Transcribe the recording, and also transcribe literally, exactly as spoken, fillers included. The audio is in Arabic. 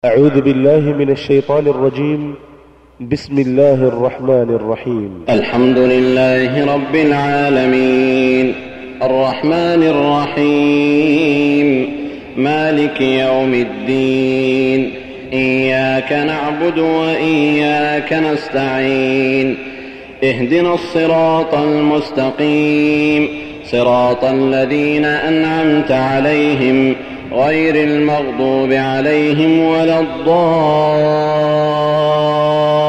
أعوذ بالله من الشيطان الرجيم. بسم الله الرحمن الرحيم. الحمد لله رب العالمين، الرحمن الرحيم، مالك يوم الدين، إياك نعبد وإياك نستعين، اهدنا الصراط المستقيم، صراط الذين أنعمت عليهم غير المغضوب عليهم ولا الضالين.